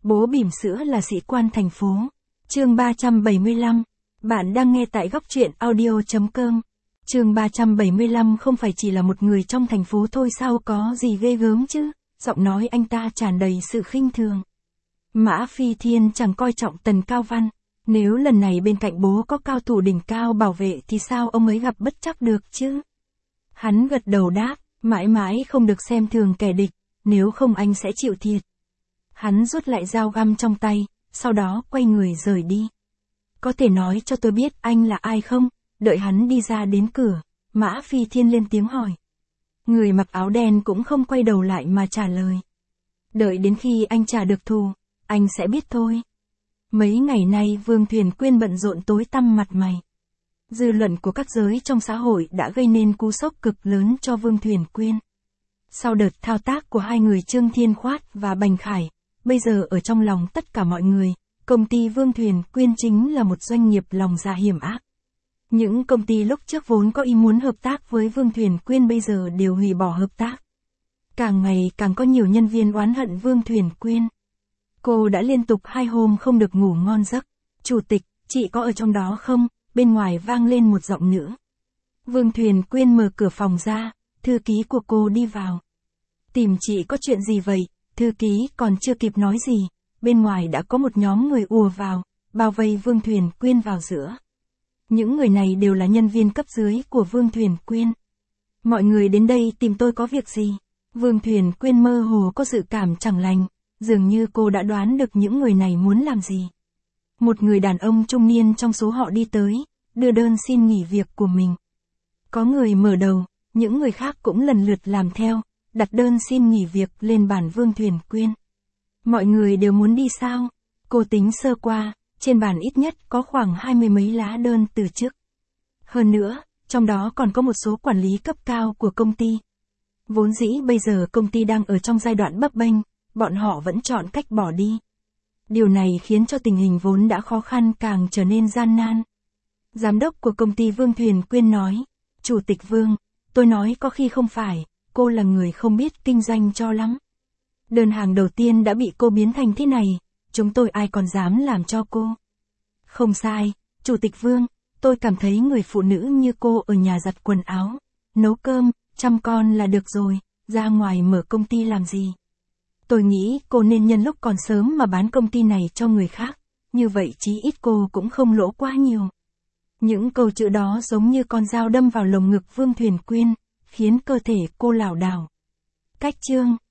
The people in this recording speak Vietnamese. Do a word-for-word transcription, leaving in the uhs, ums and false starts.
Bố bỉm sữa là sĩ quan thành phố. Chương ba trăm bảy mươi lăm. Bạn đang nghe tại góc truyện audio chấm com. Chương ba trăm bảy mươi lăm không phải chỉ là một người trong thành phố thôi sao có gì ghê gớm chứ, giọng nói anh ta tràn đầy sự khinh thường. Mã Phi Thiên chẳng coi trọng Tần Cao Văn, nếu lần này bên cạnh bố có cao thủ đỉnh cao bảo vệ thì sao ông ấy gặp bất trắc được chứ? Hắn gật đầu đáp, mãi mãi không được xem thường kẻ địch, nếu không anh sẽ chịu thiệt. Hắn rút lại dao găm trong tay, sau đó quay người rời đi. Có thể nói cho tôi biết anh là ai không? Đợi hắn đi ra đến cửa, Mã Phi Thiên lên tiếng hỏi. Người mặc áo đen cũng không quay đầu lại mà trả lời. Đợi đến khi anh trả được thù, anh sẽ biết thôi. Mấy ngày nay Vương Thuyền Quyên bận rộn tối tăm mặt mày. Dư luận của các giới trong xã hội đã gây nên cú sốc cực lớn cho Vương Thuyền Quyên. Sau đợt thao tác của hai người Trương Thiên Khoát và Bành Khải, bây giờ ở trong lòng tất cả mọi người, công ty Vương Thuyền Quyên chính là một doanh nghiệp lòng dạ hiểm ác. Những công ty lúc trước vốn có ý muốn hợp tác với Vương Thuyền Quyên bây giờ đều hủy bỏ hợp tác. Càng ngày càng có nhiều nhân viên oán hận Vương Thuyền Quyên. Cô đã liên tục hai hôm không được ngủ ngon giấc. Chủ tịch, chị có ở trong đó không? Bên ngoài vang lên một giọng nữ. Vương Thuyền Quyên mở cửa phòng ra, thư ký của cô đi vào. Tìm chị có chuyện gì vậy? Thư ký còn chưa kịp nói gì, bên ngoài đã có một nhóm người ùa vào, bao vây Vương Thuyền Quyên vào giữa. Những người này đều là nhân viên cấp dưới của Vương Thuyền Quyên. Mọi người đến đây tìm tôi có việc gì? Vương Thuyền Quyên mơ hồ có dự cảm chẳng lành, dường như cô đã đoán được những người này muốn làm gì. Một người đàn ông trung niên trong số họ đi tới, đưa đơn xin nghỉ việc của mình. Có người mở đầu, những người khác cũng lần lượt làm theo, đặt đơn xin nghỉ việc lên bàn Vương Thuyền Quyên. Mọi người đều muốn đi sao? Cô tính sơ qua, trên bàn ít nhất có khoảng hai mươi mấy lá đơn từ chức. Hơn nữa, trong đó còn có một số quản lý cấp cao của công ty. Vốn dĩ bây giờ công ty đang ở trong giai đoạn bấp bênh, bọn họ vẫn chọn cách bỏ đi. Điều này khiến cho tình hình vốn đã khó khăn càng trở nên gian nan. Giám đốc của công ty Vương Thuyền Quyên nói, Chủ tịch Vương, tôi nói có khi không phải, cô là người không biết kinh doanh cho lắm. Đơn hàng đầu tiên đã bị cô biến thành thế này, chúng tôi ai còn dám làm cho cô. Không sai, Chủ tịch Vương, tôi cảm thấy người phụ nữ như cô ở nhà giặt quần áo, nấu cơm, chăm con là được rồi, ra ngoài mở công ty làm gì. Tôi nghĩ cô nên nhân lúc còn sớm mà bán công ty này cho người khác, như vậy chí ít cô cũng không lỗ quá nhiều. Những câu chữ đó giống như con dao đâm vào lồng ngực Vương Thuyền Quyên, khiến cơ thể cô lảo đảo. Cách chương